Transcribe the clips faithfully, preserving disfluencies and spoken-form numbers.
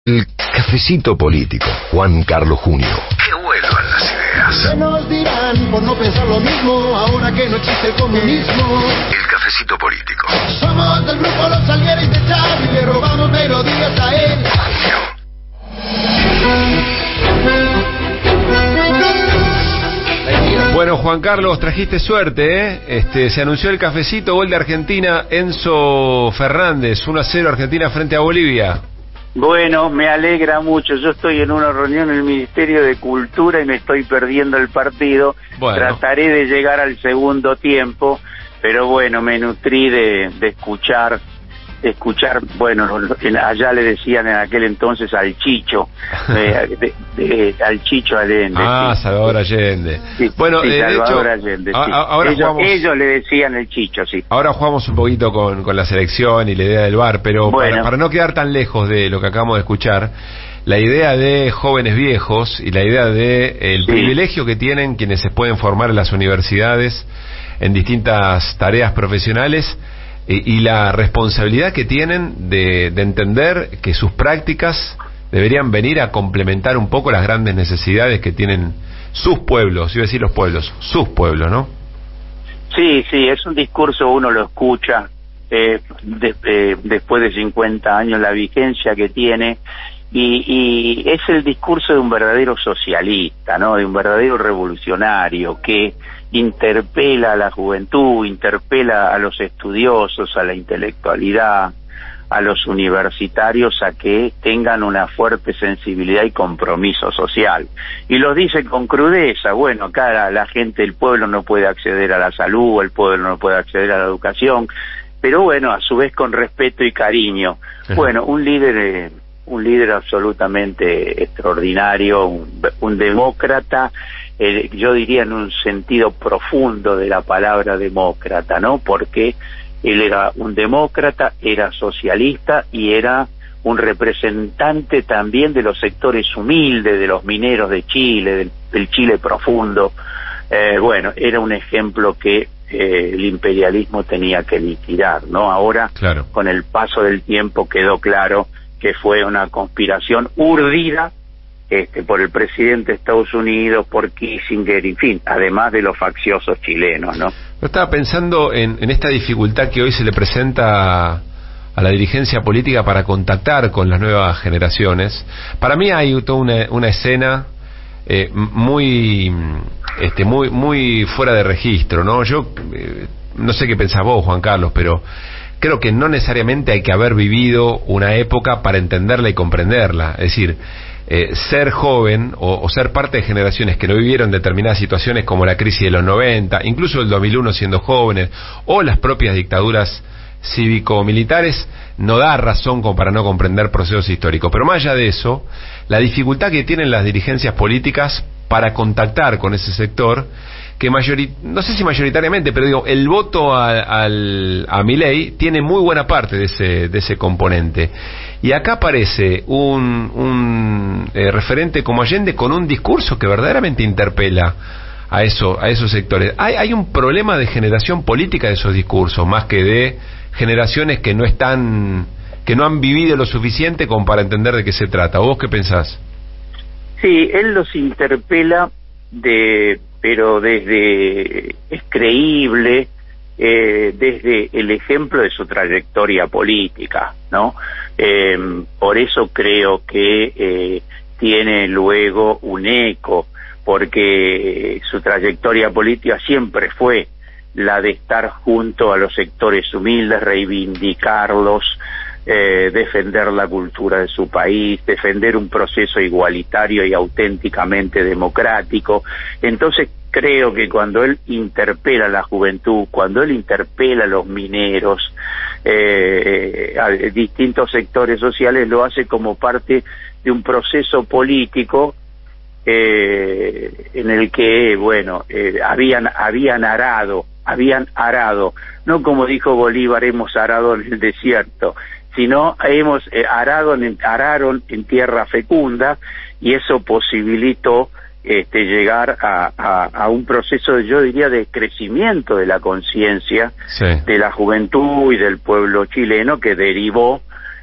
El cafecito político, Juan Carlos Junio. Que vuelvan las ideas. ¿Qué nos dirán por no pensar lo mismo ahora que no existe el comunismo? El cafecito político. Somos del grupo Los Salgueros de Chávez y le robamos melodías a él. Bueno, Juan Carlos, trajiste suerte, ¿eh? Este, se anunció el cafecito, gol de Argentina, Enzo Fernández, uno a cero Argentina frente a Bolivia. Bueno, me alegra mucho. Yo estoy en una reunión en el Ministerio de Cultura y me estoy perdiendo el partido. Bueno. Trataré de llegar al segundo tiempo, pero bueno, me nutrí de, de escuchar, de escuchar, bueno, allá le decían en aquel entonces al Chicho, eh, de, de, al Chicho Allende. Ah, sí. Salvador Allende. Sí, bueno, sí, eh, de Salvador hecho, Allende, a, sí. a, ahora ellos, jugamos... ellos le decían el Chicho, sí. Ahora jugamos un poquito con, con la selección y la idea del V A R, pero Bueno. para, para no quedar tan lejos de lo que acabamos de escuchar, la idea de jóvenes viejos y la idea de el Sí. privilegio que tienen quienes se pueden formar en las universidades en distintas tareas profesionales y, y la responsabilidad que tienen de, de entender que sus prácticas deberían venir a complementar un poco las grandes necesidades que tienen sus pueblos, iba a decir los pueblos, sus pueblos, ¿no? Sí, sí, es un discurso, uno lo escucha eh, de, eh, después de cincuenta años, la vigencia que tiene, y, y es el discurso de un verdadero socialista, ¿no? De un verdadero revolucionario que interpela a la juventud, interpela a los estudiosos, a la intelectualidad, a los universitarios a que tengan una fuerte sensibilidad y compromiso social. Y los dice con crudeza, bueno, acá la, la gente, el pueblo no puede acceder a la salud, el pueblo no puede acceder a la educación, pero bueno, a su vez con respeto y cariño. Bueno, un líder, eh, un líder absolutamente extraordinario, un, un demócrata, eh, yo diría en un sentido profundo de la palabra demócrata, ¿no? Porque él era un demócrata, era socialista y era un representante también de los sectores humildes, de los mineros de Chile, del, del Chile profundo. Eh, bueno, era un ejemplo que eh, el imperialismo tenía que liquidar, ¿no? Ahora, Claro. con el paso del tiempo quedó claro que fue una conspiración urdida este, por el presidente de Estados Unidos, por Kissinger, en fin, además de los facciosos chilenos, ¿no? Yo estaba pensando en, en esta dificultad que hoy se le presenta a, a la dirigencia política para contactar con las nuevas generaciones. Para mí hay toda una, una escena eh, muy, este, muy, muy fuera de registro, ¿no? Yo eh, no sé qué pensás vos, Juan Carlos, pero creo que no necesariamente hay que haber vivido una época para entenderla y comprenderla. Es decir, Eh, ser joven o, o ser parte de generaciones que no vivieron determinadas situaciones como la crisis de los noventa, incluso el dos mil uno siendo jóvenes, o las propias dictaduras cívico-militares, no da razón como para no comprender procesos históricos. Pero más allá de eso, la dificultad que tienen las dirigencias políticas para contactar con ese sector, que mayorit no sé si mayoritariamente, pero digo, el voto a, al, a Milei tiene muy buena parte de ese, de ese componente. Y acá aparece un, un eh, referente como Allende con un discurso que verdaderamente interpela a, eso, a esos sectores. Hay, hay un problema de generación política de esos discursos, más que de generaciones que no están, que no han vivido lo suficiente como para entender de qué se trata. ¿Vos qué pensás? Sí, él los interpela de, pero desde, es creíble, eh, desde el ejemplo de su trayectoria política, ¿no? Eh, por eso creo que eh, tiene luego un eco, porque su trayectoria política siempre fue la de estar junto a los sectores humildes, reivindicarlos, Eh, defender la cultura de su país, defender un proceso igualitario y auténticamente democrático. Entonces creo que cuando él interpela a la juventud, cuando él interpela a los mineros, eh, a distintos sectores sociales, lo hace como parte de un proceso político eh, en el que, bueno, eh, habían, habían arado, habían arado, no como dijo Bolívar, hemos arado en el desierto, sino hemos eh, arado en, araron en tierra fecunda, y eso posibilitó este, llegar a, a, a un proceso, yo diría, de crecimiento de la conciencia Sí. de la juventud y del pueblo chileno, que derivó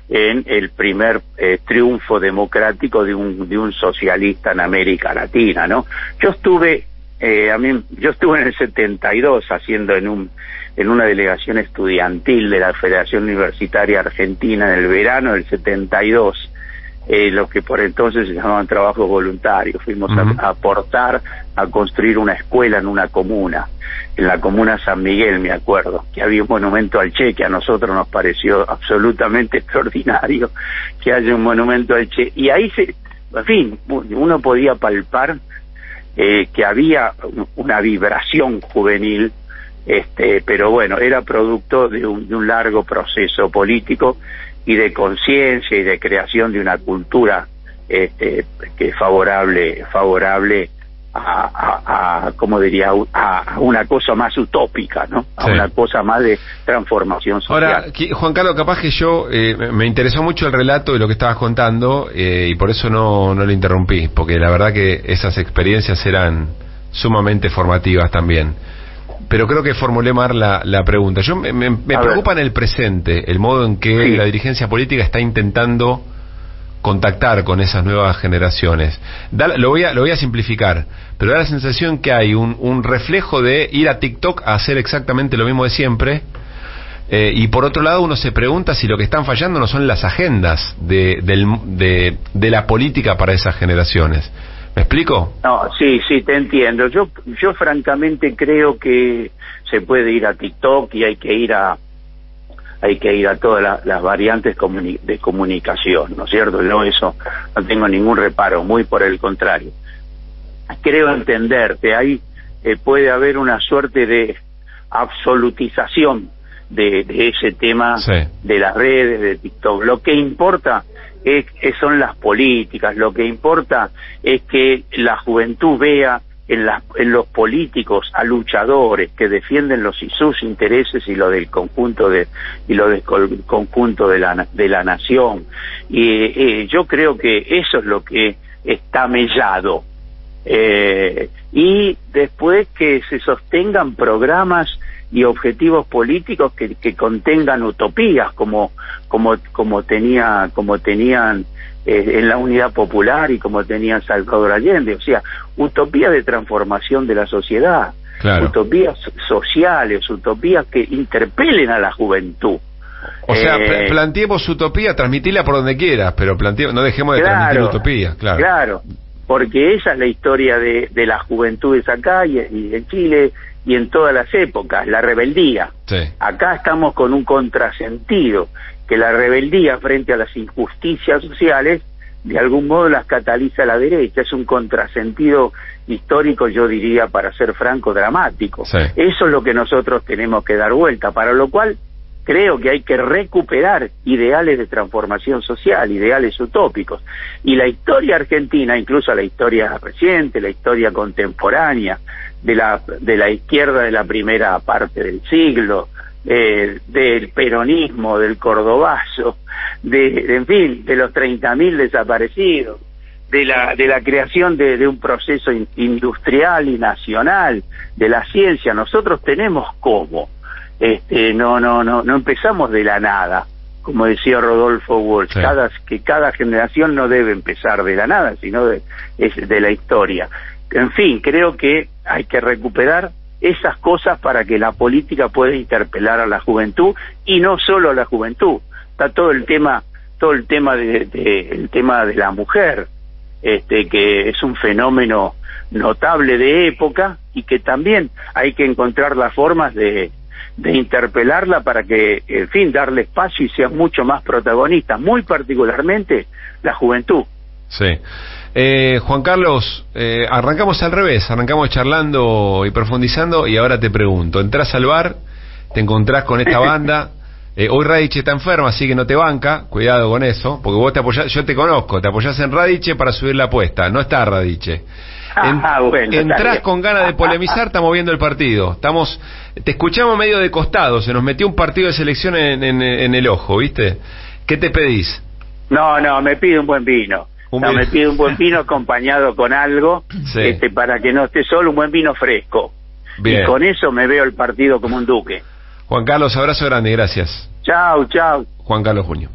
en el primer eh, triunfo democrático de un de un socialista en América Latina, ¿no? Yo estuve eh, a mí yo estuve en el setenta y dos haciendo en un en una delegación estudiantil de la Federación Universitaria Argentina en el verano del setenta y dos, eh, lo que por entonces se llamaban trabajos voluntarios. Fuimos uh-huh. a, a aportar a construir una escuela en una comuna, en la comuna San Miguel, me acuerdo, que había un monumento al Che, que a nosotros nos pareció absolutamente extraordinario que haya un monumento al Che, y ahí se, en fin, uno podía palpar eh, que había una vibración juvenil. Este, pero bueno, era producto de un, de un largo proceso político y de conciencia y de creación de una cultura este, que es favorable, favorable a, a, a como diría, a, a una cosa más utópica, ¿no? A sí. una cosa más de transformación social. Ahora, Juan Carlos, capaz que yo eh, me interesó mucho el relato de lo que estabas contando eh, y por eso no, no lo interrumpí, porque la verdad que esas experiencias eran sumamente formativas también. Pero creo que formulé mal la, la pregunta. Yo me, me, me preocupa en el presente el modo en que sí. la dirigencia política está intentando contactar con esas nuevas generaciones. Da, lo voy a lo voy a simplificar, pero da la sensación que hay un, un reflejo de ir a TikTok a hacer exactamente lo mismo de siempre. Eh, y por otro lado uno se pregunta si lo que están fallando no son las agendas de, del, de, de la política para esas generaciones. ¿Me explico? No, sí, sí, te entiendo. Yo, yo francamente creo que se puede ir a TikTok y hay que ir a, hay que ir a todas la, las variantes comuni- de comunicación, ¿no es cierto? Yo eso no tengo ningún reparo, muy por el contrario. Creo entenderte, ahí eh, puede haber una suerte de absolutización de, de ese tema sí. de las redes, de TikTok. Lo que importa Es, es, son las políticas, lo que importa es que la juventud vea en, la, en los políticos a luchadores que defienden los sus intereses y lo del conjunto de y lo del conjunto de la de la nación. Y eh, yo creo que eso es lo que está mellado. Eh, y después que se sostengan programas y objetivos políticos que, que contengan utopías como como como tenía como tenían eh, en la Unidad Popular y como tenían Salvador Allende, o sea, utopías de transformación de la sociedad, claro. utopías sociales, utopías que interpelen a la juventud. O sea, eh, planteemos utopía, transmitirla por donde quieras, pero planteemos, no dejemos de claro, transmitir utopía, claro. Claro, porque esa es la historia de, de las juventudes acá y, y en Chile y en todas las épocas, la rebeldía. Sí. Acá estamos con un contrasentido, que la rebeldía frente a las injusticias sociales, de algún modo las cataliza la derecha. Es un contrasentido histórico, yo diría, para ser franco, dramático. Sí. Eso es lo que nosotros tenemos que dar vuelta, para lo cual creo que hay que recuperar ideales de transformación social, ideales utópicos. Y la historia argentina, incluso la historia reciente, la historia contemporánea, de la de la izquierda de la primera parte del siglo, eh, del peronismo, del cordobazo, de, de en fin, de los treinta mil desaparecidos, de la de la creación de, de un proceso in, industrial y nacional, de la ciencia. Nosotros tenemos cómo, este, no no no no empezamos de la nada, como decía Rodolfo Walsh. Sí. Cada que cada generación no debe empezar de la nada, sino de es de la historia. En fin, creo que hay que recuperar esas cosas para que la política pueda interpelar a la juventud, y no solo a la juventud. Está todo el tema, todo el tema de, de el tema de la mujer, este, que es un fenómeno notable de época y que también hay que encontrar las formas de de interpelarla para que, en fin, darle espacio y sea mucho más protagonista, muy particularmente la juventud. Sí. Eh, Juan Carlos, eh, arrancamos al revés, arrancamos charlando y profundizando, y ahora te pregunto, entras al bar, te encontrás con esta banda, eh, hoy Radice está enferma, así que no te banca, cuidado con eso, porque vos te apoyás, yo te conozco, te apoyás en Radice para subir la apuesta, no está Radice. En, ah, bueno, entrás con ganas de polemizar, estamos viendo el partido, estamos, te escuchamos medio de costado, se nos metió un partido de selección en, en, en el ojo, ¿viste? ¿Qué te pedís? No, no, me pido un buen vino. Un no, vino. Me pido un buen vino acompañado con algo, sí. este, para que no esté solo, un buen vino fresco. Bien. Y con eso me veo el partido como un duque. Juan Carlos, abrazo grande, gracias. Chau, chau. Juan Carlos Junio.